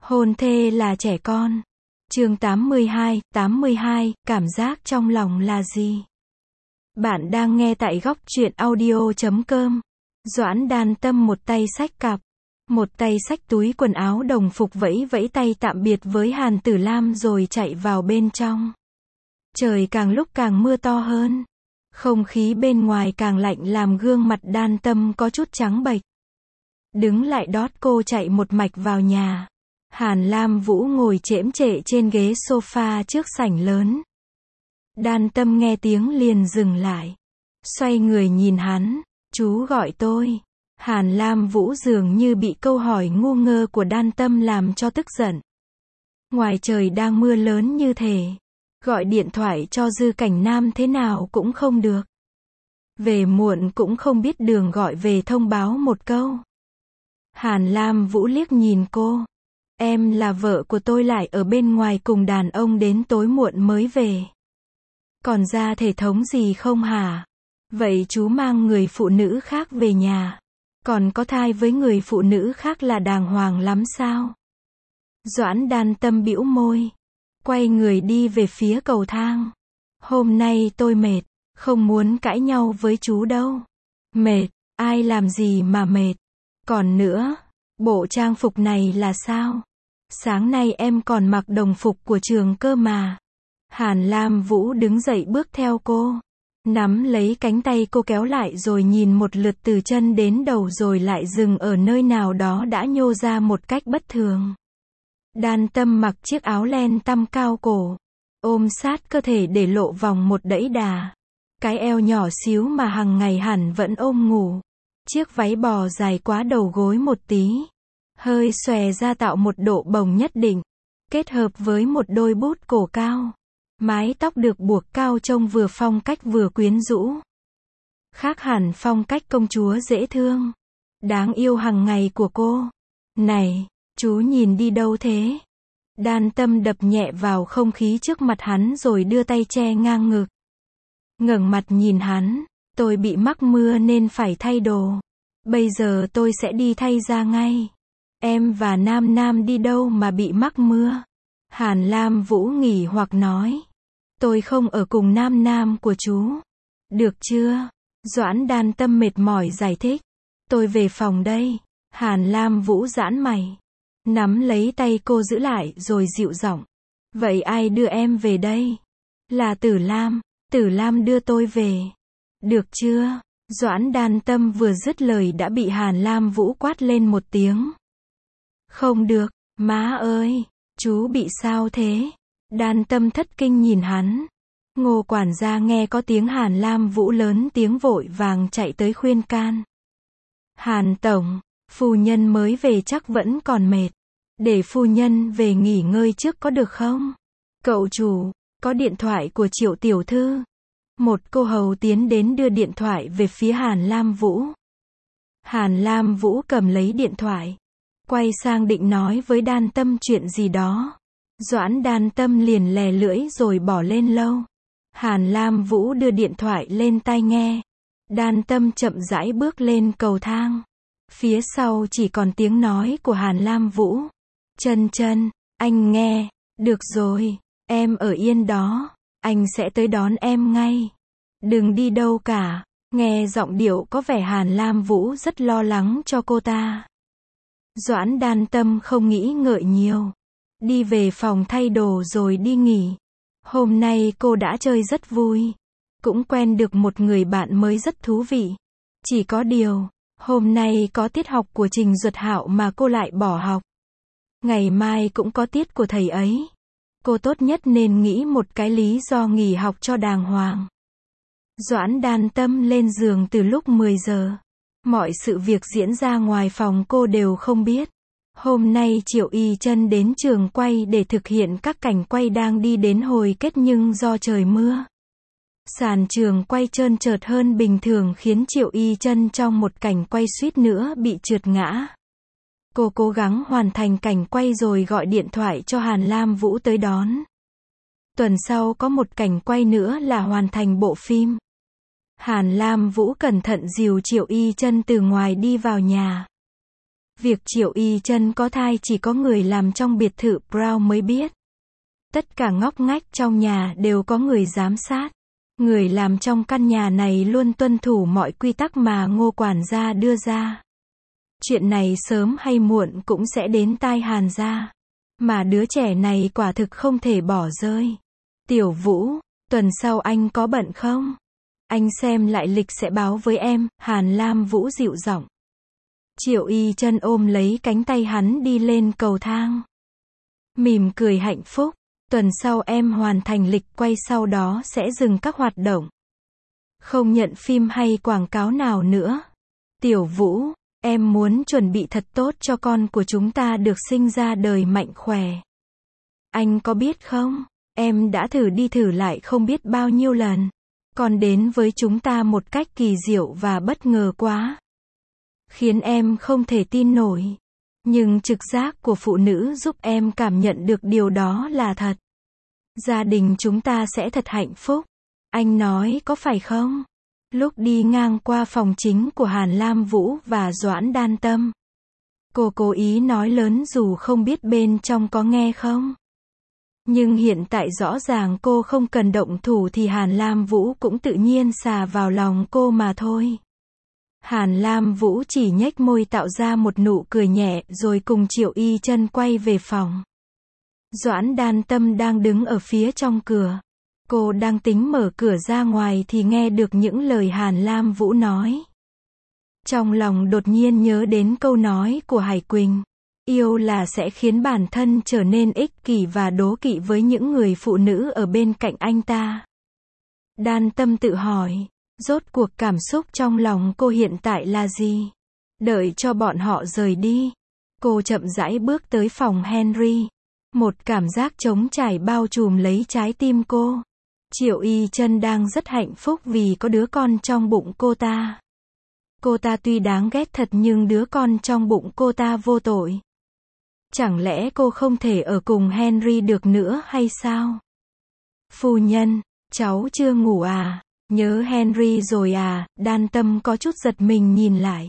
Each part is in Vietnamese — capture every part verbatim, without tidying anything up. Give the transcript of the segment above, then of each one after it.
Hôn thê là trẻ con. Chương tám mươi hai, tám mươi hai, cảm giác trong lòng là gì? Bạn đang nghe tại góc truyện audio chấm com. Doãn Đan Tâm một tay xách cặp, một tay xách túi quần áo đồng phục vẫy vẫy tay tạm biệt với Hàn Tử Lam rồi chạy vào bên trong. Trời càng lúc càng mưa to hơn. Không khí bên ngoài càng lạnh làm gương mặt Đan Tâm có chút trắng bệch. Đứng lại đót cô chạy một mạch vào nhà. Hàn Lam Vũ ngồi chễm chệ trên ghế sofa trước sảnh lớn. Đan Tâm nghe tiếng liền dừng lại. Xoay người nhìn hắn, chú gọi tôi. Hàn Lam Vũ dường như bị câu hỏi ngu ngơ của Đan Tâm làm cho tức giận. Ngoài trời đang mưa lớn như thế. Gọi điện thoại cho Dư Cảnh Nam thế nào cũng không được. Về muộn cũng không biết đường gọi về thông báo một câu. Hàn Lam Vũ liếc nhìn cô. Em là vợ của tôi lại ở bên ngoài cùng đàn ông đến tối muộn mới về. Còn ra thể thống gì không hả? Vậy chú mang người phụ nữ khác về nhà. Còn có thai với người phụ nữ khác là đàng hoàng lắm sao? Doãn Đan Tâm bĩu môi. Quay người đi về phía cầu thang. Hôm nay tôi mệt. Không muốn cãi nhau với chú đâu. Mệt? Ai làm gì mà mệt? Còn nữa, bộ trang phục này là sao? Sáng nay em còn mặc đồng phục của trường cơ mà. Hàn Lam Vũ đứng dậy bước theo cô. Nắm lấy cánh tay cô kéo lại rồi nhìn một lượt từ chân đến đầu rồi lại dừng ở nơi nào đó đã nhô ra một cách bất thường. Đan Tâm mặc chiếc áo len tăm cao cổ. Ôm sát cơ thể để lộ vòng một đẫy đà. Cái eo nhỏ xíu mà hằng ngày hẳn vẫn ôm ngủ. Chiếc váy bò dài quá đầu gối một tí. Hơi xòe ra tạo một độ bồng nhất định. Kết hợp với một đôi bút cổ cao. Mái tóc được buộc cao trông vừa phong cách vừa quyến rũ. Khác hẳn phong cách công chúa dễ thương. Đáng yêu hằng ngày của cô. Này, chú nhìn đi đâu thế? Đan Tâm đập nhẹ vào không khí trước mặt hắn rồi đưa tay che ngang ngực. Ngẩng mặt nhìn hắn. Tôi bị mắc mưa nên phải thay đồ. Bây giờ tôi sẽ đi thay ra ngay. Em và Nam Nam đi đâu mà bị mắc mưa? Hàn Lam Vũ nghỉ hoặc nói. Tôi không ở cùng Nam Nam của chú. Được chưa? Doãn Đan Tâm mệt mỏi giải thích. Tôi về phòng đây. Hàn Lam Vũ giãn mày. Nắm lấy tay cô giữ lại rồi dịu giọng. Vậy ai đưa em về đây? Là Tử Lam. Tử Lam đưa tôi về. Được chưa? Doãn Đan Tâm vừa dứt lời đã bị Hàn Lam Vũ quát lên một tiếng. Không được, má ơi, chú bị sao thế? Đan Tâm thất kinh nhìn hắn. Ngô quản gia nghe có tiếng Hàn Lam Vũ lớn tiếng vội vàng chạy tới khuyên can. Hàn tổng, phu nhân mới về chắc vẫn còn mệt. Để phu nhân về nghỉ ngơi trước có được không? Cậu chủ, có điện thoại của Triệu tiểu thư. Một cô hầu tiến đến đưa điện thoại về phía Hàn Lam Vũ. Hàn Lam Vũ cầm lấy điện thoại. Quay sang định nói với Đan Tâm chuyện gì đó. Doãn Đan Tâm liền lè lưỡi rồi bỏ lên lâu. Hàn Lam Vũ đưa điện thoại lên tai nghe. Đan Tâm chậm rãi bước lên cầu thang. Phía sau chỉ còn tiếng nói của Hàn Lam Vũ. Chân chân, anh nghe, được rồi, em ở yên đó. Anh sẽ tới đón em ngay. Đừng đi đâu cả. Nghe giọng điệu có vẻ Hàn Lam Vũ rất lo lắng cho cô ta. Doãn Đan Tâm không nghĩ ngợi nhiều. Đi về phòng thay đồ rồi đi nghỉ. Hôm nay cô đã chơi rất vui. Cũng quen được một người bạn mới rất thú vị. Chỉ có điều, hôm nay có tiết học của Trình Duật Hạo mà cô lại bỏ học. Ngày mai cũng có tiết của thầy ấy. Cô tốt nhất nên nghĩ một cái lý do nghỉ học cho đàng hoàng. Doãn Đan Tâm lên giường từ lúc mười giờ. Mọi sự việc diễn ra ngoài phòng cô đều không biết. Hôm nay Triệu Y Chân đến trường quay để thực hiện các cảnh quay đang đi đến hồi kết nhưng do trời mưa. Sàn trường quay trơn trượt hơn bình thường khiến Triệu Y Chân trong một cảnh quay suýt nữa bị trượt ngã. Cô cố gắng hoàn thành cảnh quay rồi gọi điện thoại cho Hàn Lam Vũ tới đón. Tuần sau có một cảnh quay nữa là hoàn thành bộ phim. Hàn Lam Vũ cẩn thận dìu Triệu Y Chân từ ngoài đi vào nhà. Việc Triệu Y Chân có thai chỉ có người làm trong biệt thự Brown mới biết. Tất cả ngóc ngách trong nhà đều có người giám sát. Người làm trong căn nhà này luôn tuân thủ mọi quy tắc mà Ngô quản gia đưa ra. Chuyện này sớm hay muộn cũng sẽ đến tai Hàn gia. Mà đứa trẻ này quả thực không thể bỏ rơi. Tiểu Vũ, tuần sau anh có bận không? Anh xem lại lịch sẽ báo với em, Hàn Lam Vũ dịu giọng. Triệu Y Chân ôm lấy cánh tay hắn đi lên cầu thang. Mỉm cười hạnh phúc, tuần sau em hoàn thành lịch quay sau đó sẽ dừng các hoạt động. Không nhận phim hay quảng cáo nào nữa. Tiểu Vũ, em muốn chuẩn bị thật tốt cho con của chúng ta được sinh ra đời mạnh khỏe. Anh có biết không, em đã thử đi thử lại không biết bao nhiêu lần. Con đến với chúng ta một cách kỳ diệu và bất ngờ quá. Khiến em không thể tin nổi. Nhưng trực giác của phụ nữ giúp em cảm nhận được điều đó là thật. Gia đình chúng ta sẽ thật hạnh phúc. Anh nói có phải không? Lúc đi ngang qua phòng chính của Hàn Lam Vũ và Doãn Đan Tâm, cô cố ý nói lớn dù không biết bên trong có nghe không. Nhưng hiện tại rõ ràng cô không cần động thủ thì Hàn Lam Vũ cũng tự nhiên xà vào lòng cô mà thôi. Hàn Lam Vũ chỉ nhếch môi tạo ra một nụ cười nhẹ rồi cùng Triệu Y Chân quay về phòng. Doãn Đan Tâm đang đứng ở phía trong cửa. Cô đang tính mở cửa ra ngoài thì nghe được những lời Hàn Lam Vũ nói. Trong lòng đột nhiên nhớ đến câu nói của Hải Quỳnh. Yêu là sẽ khiến bản thân trở nên ích kỷ và đố kỵ với những người phụ nữ ở bên cạnh anh ta. Đan Tâm tự hỏi, rốt cuộc cảm xúc trong lòng cô hiện tại là gì? Đợi cho bọn họ rời đi, cô chậm rãi bước tới phòng Henry. Một cảm giác trống trải bao trùm lấy trái tim cô. Triệu Y Chân đang rất hạnh phúc vì có đứa con trong bụng cô ta. Cô ta tuy đáng ghét thật nhưng đứa con trong bụng cô ta vô tội. Chẳng lẽ cô không thể ở cùng Henry được nữa hay sao? Phu nhân, cháu chưa ngủ à? Nhớ Henry rồi à? Đan Tâm có chút giật mình nhìn lại.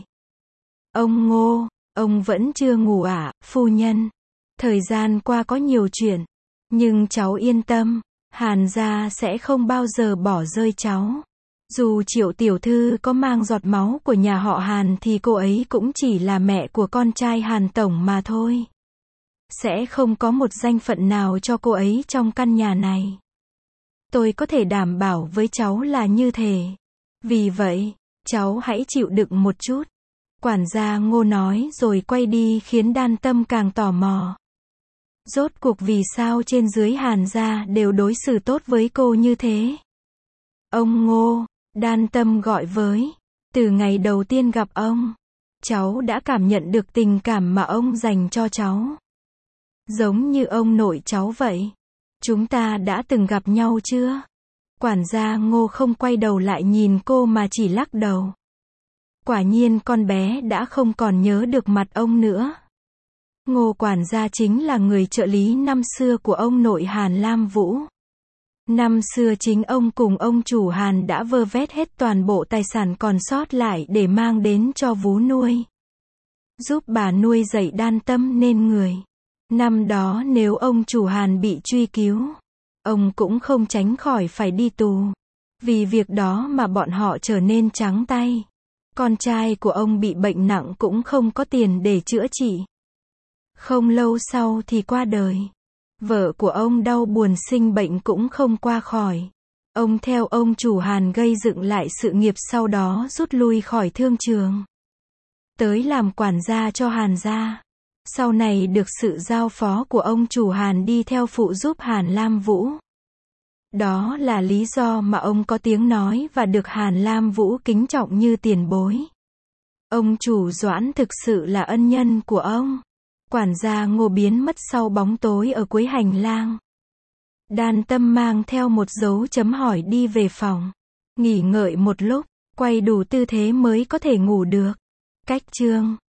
Ông Ngô, ông vẫn chưa ngủ à, phu nhân? Thời gian qua có nhiều chuyện. Nhưng cháu yên tâm, Hàn gia sẽ không bao giờ bỏ rơi cháu. Dù Triệu tiểu thư có mang giọt máu của nhà họ Hàn thì cô ấy cũng chỉ là mẹ của con trai Hàn tổng mà thôi. Sẽ không có một danh phận nào cho cô ấy trong căn nhà này. Tôi có thể đảm bảo với cháu là như thế. Vì vậy, cháu hãy chịu đựng một chút. Quản gia Ngô nói rồi quay đi khiến Đan Tâm càng tò mò. Rốt cuộc vì sao trên dưới Hàn gia đều đối xử tốt với cô như thế? Ông Ngô, Đan Tâm gọi với. Từ ngày đầu tiên gặp ông, cháu đã cảm nhận được tình cảm mà ông dành cho cháu. Giống như ông nội cháu vậy. Chúng ta đã từng gặp nhau chưa? Quản gia Ngô không quay đầu lại nhìn cô mà chỉ lắc đầu. Quả nhiên con bé đã không còn nhớ được mặt ông nữa. Ngô quản gia chính là người trợ lý năm xưa của ông nội Hàn Lam Vũ. Năm xưa chính ông cùng ông chủ Hàn đã vơ vét hết toàn bộ tài sản còn sót lại để mang đến cho Vú nuôi. Giúp bà nuôi dạy Đan Tâm nên người. Năm đó nếu ông chủ Hàn bị truy cứu, ông cũng không tránh khỏi phải đi tù. Vì việc đó mà bọn họ trở nên trắng tay. Con trai của ông bị bệnh nặng cũng không có tiền để chữa trị. Không lâu sau thì qua đời. Vợ của ông đau buồn sinh bệnh cũng không qua khỏi. Ông theo ông chủ Hàn gây dựng lại sự nghiệp sau đó rút lui khỏi thương trường. Tới làm quản gia cho Hàn gia. Sau này được sự giao phó của ông chủ Hàn đi theo phụ giúp Hàn Lam Vũ. Đó là lý do mà ông có tiếng nói và được Hàn Lam Vũ kính trọng như tiền bối. Ông chủ Doãn thực sự là ân nhân của ông. Quản gia Ngô biến mất sau bóng tối ở cuối hành lang. Đan Tâm mang theo một dấu chấm hỏi đi về phòng. Nghỉ ngợi một lúc, quay đủ tư thế mới có thể ngủ được. Cách chương